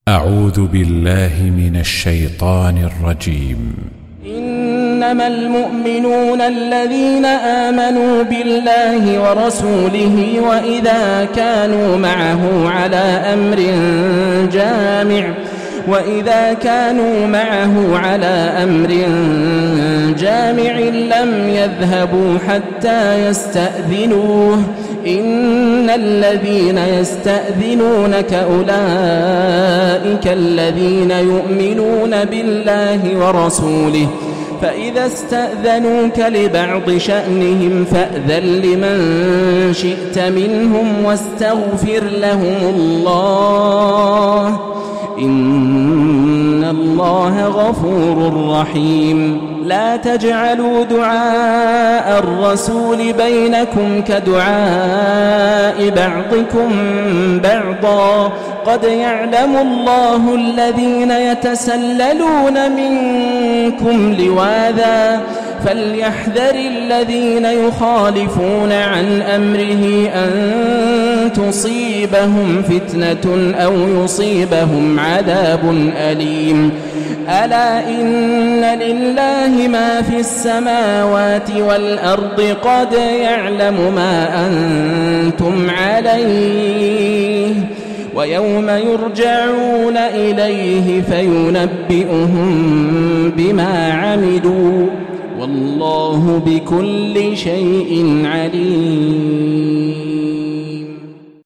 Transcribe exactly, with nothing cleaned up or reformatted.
أعوذ بالله من الشيطان الرجيم. إنما المؤمنون الذين آمنوا بالله ورسوله وإذا كانوا معه على أمر جامع وإذا كانوا معه على أمر جامع لم يذهبوا حتى يستأذنوه إن الذين يستأذنونك أولئك الذين يؤمنون بالله ورسوله فإذا استأذنوك لبعض شأنهم فأذن لمن شئت منهم واستغفر لهم الله إن الله غفور رحيم. لا تجعلوا دعاء الرسول بينكم كدعاء بعضكم بعضا قد يعلم الله الذين يتسللون منكم لواذا فليحذر الذين يخالفون عن أمره أن تصيبهم فتنة أو يصيبهم عذاب أليم. ألا إن لله ما في السماوات والأرض قد يعلم ما أنتم عليه ويوم يرجعون إليه فينبئهم بما عملوا والله بكل شيء عليم.